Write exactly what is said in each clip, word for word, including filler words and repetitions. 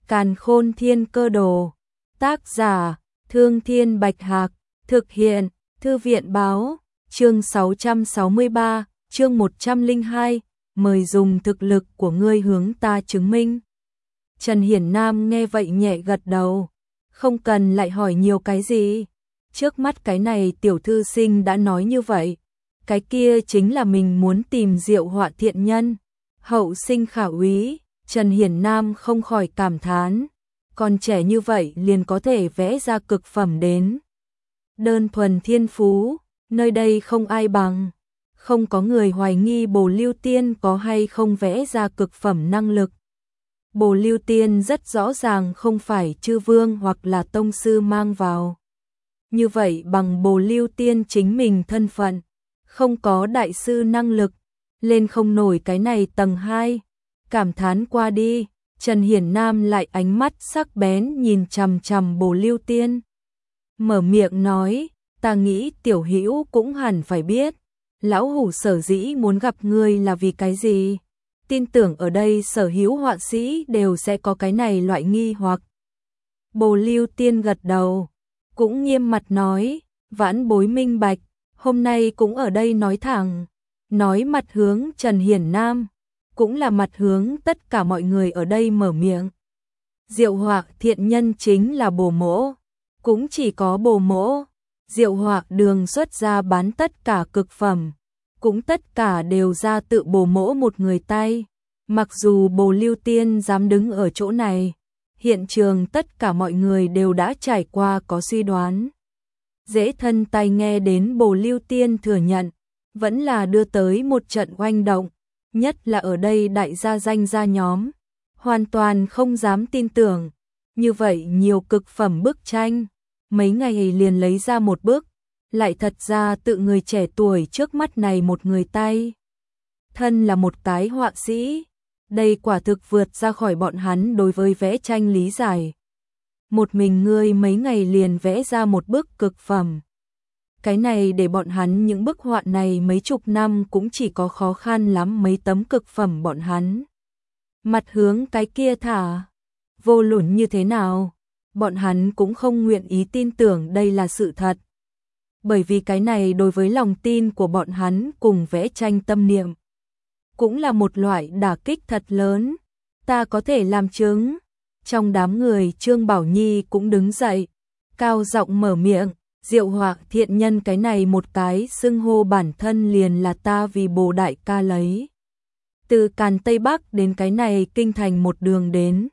Càn Khôn Thiên Cơ Đồ. Tác giả: Thương Thiên Bạch Hạc. Thực hiện: Thư viện báo. Chương sáu trăm sáu mươi ba, chương một trăm lẻ hai, mời dùng thực lực của ngươi hướng ta chứng minh. Trần Hiển Nam nghe vậy nhẹ gật đầu, không cần lại hỏi nhiều cái gì. Trước mắt cái này tiểu thư sinh đã nói như vậy, cái kia chính là mình muốn tìm Diệu Họa thiện nhân. Hậu sinh khả úy, Trần Hiển Nam không khỏi cảm thán, còn trẻ như vậy liền có thể vẽ ra cực phẩm đến. Đơn thuần thiên phú, nơi đây không ai bằng, không có người hoài nghi Bồ Lưu Tiên có hay không vẽ ra cực phẩm năng lực. Bồ Lưu Tiên rất rõ ràng không phải chư vương hoặc là tông sư mang vào. Như vậy bằng Bồ Lưu Tiên chính mình thân phận, không có đại sư năng lực, lên không nổi cái này tầng hai. Cảm thán qua đi, Trần Hiển Nam lại ánh mắt sắc bén nhìn chằm chằm Bồ Lưu Tiên. Mở miệng nói, ta nghĩ tiểu hữu cũng hẳn phải biết, lão hủ sở dĩ muốn gặp ngươi là vì cái gì. Tin tưởng ở đây sở hữu họa sĩ đều sẽ có cái này loại nghi hoặc. Bồ Lưu Tiên gật đầu, cũng nghiêm mặt nói, vãn bối minh bạch, hôm nay cũng ở đây nói thẳng, nói mặt hướng Trần Hiển Nam, cũng là mặt hướng tất cả mọi người ở đây mở miệng. Diệu Họa thiện nhân chính là Bồ Mỗ, cũng chỉ có Bồ Mỗ. Diệu Họa đường xuất ra bán tất cả cực phẩm, cũng tất cả đều ra tự Bồ Mỗ một người tay. Mặc dù Bồ Lưu Tiên dám đứng ở chỗ này, hiện trường tất cả mọi người đều đã trải qua có suy đoán. Dễ thân tai nghe đến Bồ Lưu Tiên thừa nhận, vẫn là đưa tới một trận oanh động, nhất là ở đây đại gia danh gia nhóm, hoàn toàn không dám tin tưởng. Như vậy nhiều cực phẩm bức tranh, mấy ngày liền lấy ra một bức, lại thật ra tự người trẻ tuổi trước mắt này một người tay. Thân là một cái họa sĩ, đây quả thực vượt ra khỏi bọn hắn đối với vẽ tranh lý giải. Một mình ngươi mấy ngày liền vẽ ra một bức cực phẩm. Cái này để bọn hắn những bức họa này mấy chục năm cũng chỉ có khó khăn lắm mấy tấm cực phẩm bọn hắn. Mặt hướng cái kia thả, vô luận như thế nào, bọn hắn cũng không nguyện ý tin tưởng đây là sự thật. Bởi vì cái này đối với lòng tin của bọn hắn cùng vẽ tranh tâm niệm, cũng là một loại đả kích thật lớn. Ta có thể làm chứng. Trong đám người Trương Bảo Nhi cũng đứng dậy, cao giọng mở miệng, Diệu Họa thiện nhân cái này một cái xưng hô bản thân liền là ta vì Bồ đại ca lấy. Từ Càn Tây Bắc đến cái này kinh thành một đường đến.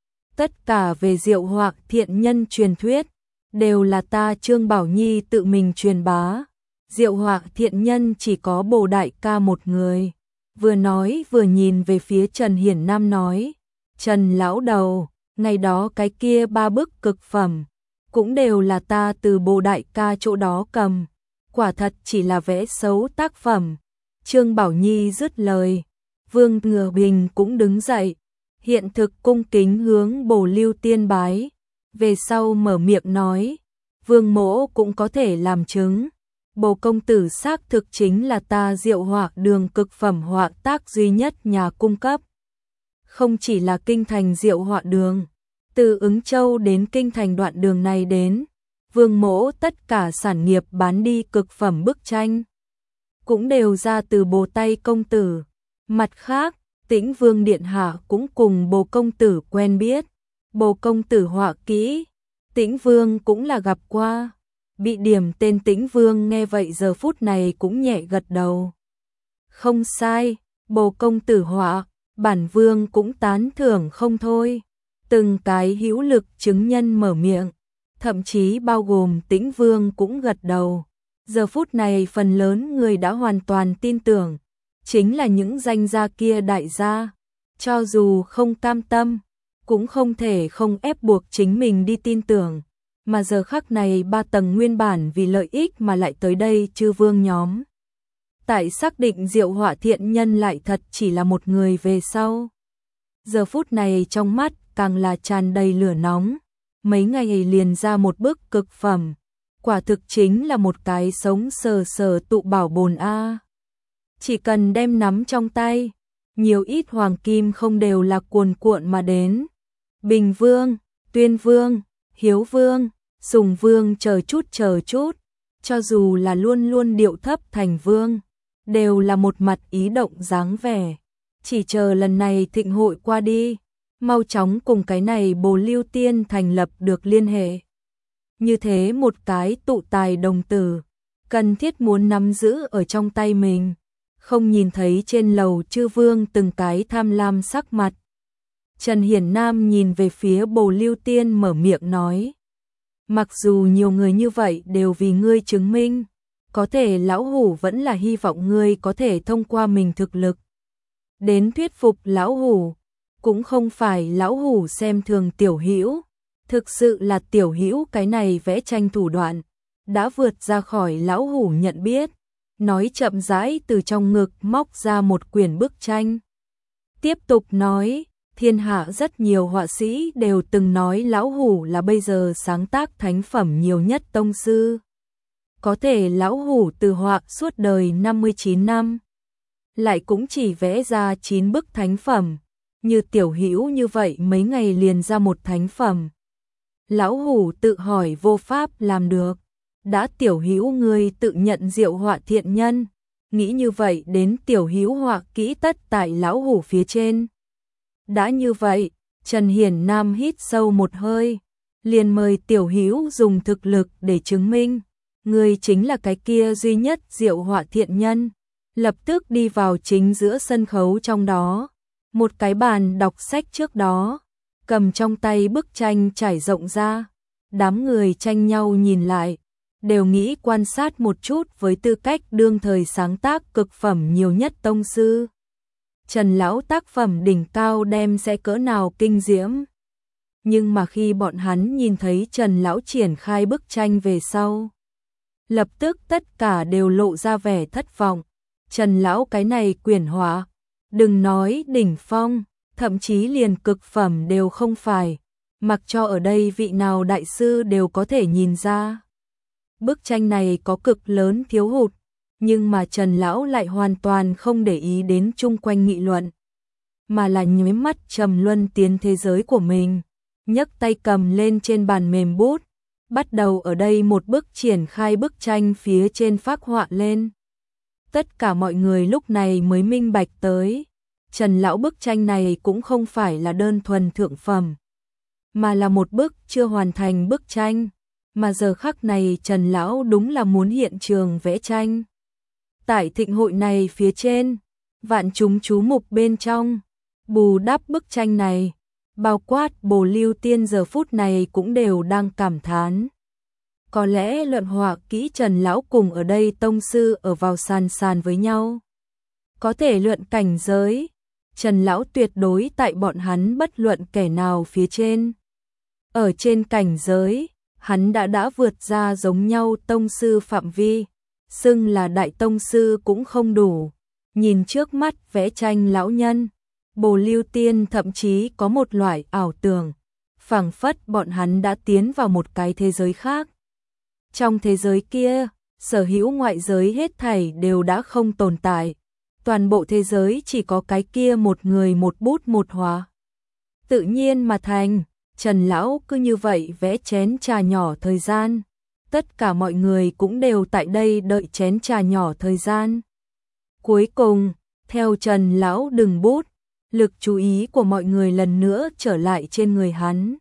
Tất cả về Diệu Họa thiện nhân truyền thuyết, đều là ta Trương Bảo Nhi tự mình truyền bá. Diệu Họa thiện nhân chỉ có Bồ đại ca một người. Vừa nói vừa nhìn về phía Trần Hiển Nam nói, Trần lão đầu, ngày đó cái kia ba bức cực phẩm, cũng đều là ta từ Bồ đại ca chỗ đó cầm, quả thật chỉ là vẽ xấu tác phẩm. Trương Bảo Nhi dứt lời, Vương Ngừa Bình cũng đứng dậy, hiện thực cung kính hướng Bồ Lưu Tiên bái, về sau mở miệng nói, Vương mỗ cũng có thể làm chứng. Bồ công tử xác thực chính là ta Diệu Họa đường cực phẩm họa tác duy nhất nhà cung cấp. Không chỉ là kinh thành Diệu Họa đường, từ Ứng Châu đến kinh thành đoạn đường này đến, Vương mỗ tất cả sản nghiệp bán đi cực phẩm bức tranh, cũng đều ra từ Bồ tay công tử. Mặt khác, Tĩnh Vương điện hạ cũng cùng Bồ công tử quen biết, Bồ công tử họa kỹ, Tĩnh Vương cũng là gặp qua. Bị điểm tên Tĩnh Vương nghe vậy giờ phút này cũng nhẹ gật đầu. Không sai, Bồ công tử họa, bản vương cũng tán thưởng không thôi. Từng cái hữu lực chứng nhân mở miệng, thậm chí bao gồm Tĩnh Vương cũng gật đầu. Giờ phút này phần lớn người đã hoàn toàn tin tưởng, chính là những danh gia kia đại gia, cho dù không cam tâm, cũng không thể không ép buộc chính mình đi tin tưởng. Mà giờ khắc này ba tầng nguyên bản vì lợi ích mà lại tới đây chư vương nhóm. Tại xác định Diệu Họa thiện nhân lại thật chỉ là một người về sau. Giờ phút này trong mắt càng là tràn đầy lửa nóng, mấy ngày liền ra một bức cực phẩm, quả thực chính là một cái sống sờ sờ tụ bảo bồn a. Chỉ cần đem nắm trong tay, nhiều ít hoàng kim không đều là cuồn cuộn mà đến. Bình Vương, Tuyên Vương, Hiếu Vương, Sùng Vương chờ chút chờ chút, cho dù là luôn luôn điệu thấp thành vương, đều là một mặt ý động dáng vẻ. Chỉ chờ lần này thịnh hội qua đi, mau chóng cùng cái này Bồ Lưu Tiên thành lập được liên hệ. Như thế một cái tụ tài đồng tử, cần thiết muốn nắm giữ ở trong tay mình, không nhìn thấy trên lầu chư vương từng cái tham lam sắc mặt. Trần Hiển Nam nhìn về phía Bồ Lưu Tiên mở miệng nói. Mặc dù nhiều người như vậy đều vì ngươi chứng minh, có thể lão hủ vẫn là hy vọng ngươi có thể thông qua mình thực lực đến thuyết phục lão hủ, cũng không phải lão hủ xem thường Tiểu Hữu, thực sự là Tiểu Hữu cái này vẽ tranh thủ đoạn đã vượt ra khỏi lão hủ nhận biết. Nói chậm rãi từ trong ngực móc ra một quyển bức tranh. Tiếp tục nói, thiên hạ rất nhiều họa sĩ đều từng nói lão hủ là bây giờ sáng tác thánh phẩm nhiều nhất tông sư. Có thể lão hủ từ họa suốt đời năm mươi chín năm, lại cũng chỉ vẽ ra chín bức thánh phẩm, như Tiểu Hữu như vậy mấy ngày liền ra một thánh phẩm. Lão hủ tự hỏi vô pháp làm được. Đã Tiểu Hữu ngươi tự nhận diệu họa thiện nhân, nghĩ như vậy đến Tiểu Hữu họa kỹ tất tại lão hủ phía trên. Đã như vậy, Trần Hiển Nam hít sâu một hơi, liền mời Tiểu Hữu dùng thực lực để chứng minh, ngươi chính là cái kia duy nhất diệu họa thiện nhân. Lập tức đi vào chính giữa sân khấu trong đó, một cái bàn đọc sách trước đó, cầm trong tay bức tranh trải rộng ra, đám người tranh nhau nhìn lại, đều nghĩ quan sát một chút với tư cách đương thời sáng tác cực phẩm nhiều nhất tông sư. Trần lão tác phẩm đỉnh cao đem sẽ cỡ nào kinh diễm. Nhưng mà khi bọn hắn nhìn thấy Trần lão triển khai bức tranh về sau, lập tức tất cả đều lộ ra vẻ thất vọng. Trần lão cái này quyển họa, đừng nói đỉnh phong, thậm chí liền cực phẩm đều không phải, mặc cho ở đây vị nào đại sư đều có thể nhìn ra. Bức tranh này có cực lớn thiếu hụt, nhưng mà Trần lão lại hoàn toàn không để ý đến chung quanh nghị luận, mà là nháy mắt trầm luân tiến thế giới của mình, nhấc tay cầm lên trên bàn mềm bút, bắt đầu ở đây một bức triển khai bức tranh phía trên phác họa lên. Tất cả mọi người lúc này mới minh bạch tới, Trần lão bức tranh này cũng không phải là đơn thuần thượng phẩm, mà là một bức chưa hoàn thành bức tranh, mà giờ khắc này Trần lão đúng là muốn hiện trường vẽ tranh. Tại thịnh hội này phía trên, vạn chúng chú mục bên trong, bù đắp bức tranh này, bao quát Bồ Lưu Tiên giờ phút này cũng đều đang cảm thán. Có lẽ luận họa kỹ Trần lão cùng ở đây tông sư ở vào sàn sàn với nhau. Có thể luận cảnh giới, Trần lão tuyệt đối tại bọn hắn bất luận kẻ nào phía trên. Ở trên cảnh giới, hắn đã đã vượt ra giống nhau tông sư phạm vi, xưng là đại tông sư cũng không đủ. Nhìn trước mắt vẽ tranh lão nhân, Bồ Lưu Tiên thậm chí có một loại ảo tưởng, phảng phất bọn hắn đã tiến vào một cái thế giới khác. Trong thế giới kia, sở hữu ngoại giới hết thảy đều đã không tồn tại, toàn bộ thế giới chỉ có cái kia một người một bút một họa. Tự nhiên mà thành, Trần lão cứ như vậy vẽ chén trà nhỏ thời gian, tất cả mọi người cũng đều tại đây đợi chén trà nhỏ thời gian. Cuối cùng, theo Trần lão đừng bút, lực chú ý của mọi người lần nữa trở lại trên người hắn.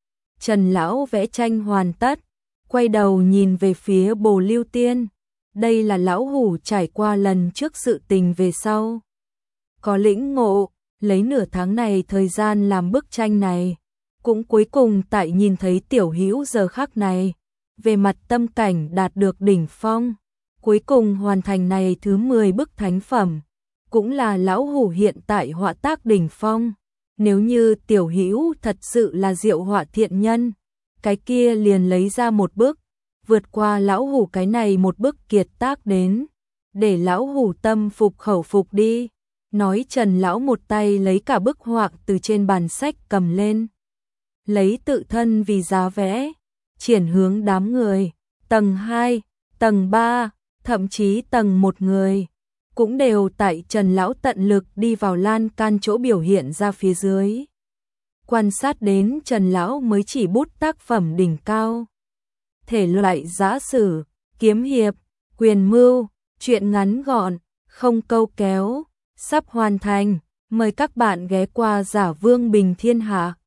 Trần lão vẽ tranh hoàn tất, quay đầu nhìn về phía Bồ Lưu Tiên, đây là lão hủ trải qua lần trước sự tình về sau. Có lĩnh ngộ, lấy nửa tháng này thời gian làm bức tranh này, cũng cuối cùng tại nhìn thấy Tiểu Hữu giờ khắc này, về mặt tâm cảnh đạt được đỉnh phong, cuối cùng hoàn thành này thứ mười bức thánh phẩm, cũng là lão hủ hiện tại họa tác đỉnh phong. Nếu như Tiểu Hữu thật sự là diệu họa thiện nhân, cái kia liền lấy ra một bức, vượt qua lão hủ cái này một bức kiệt tác đến, để lão hủ tâm phục khẩu phục đi. Nói Trần lão một tay lấy cả bức họa từ trên bàn sách cầm lên, lấy tự thân vì giá vẽ, triển hướng đám người, tầng hai, tầng ba, thậm chí tầng một người, cũng đều tại Trần lão tận lực đi vào lan can chỗ biểu hiện ra phía dưới. quan sát đến Trần Lão mới chỉ bút tác phẩm đỉnh cao. Thể loại giã sử, kiếm hiệp, quyền mưu, truyện ngắn gọn, không câu kéo, sắp hoàn thành. Mời các bạn ghé qua Giả Vương Bình Thiên Hạ.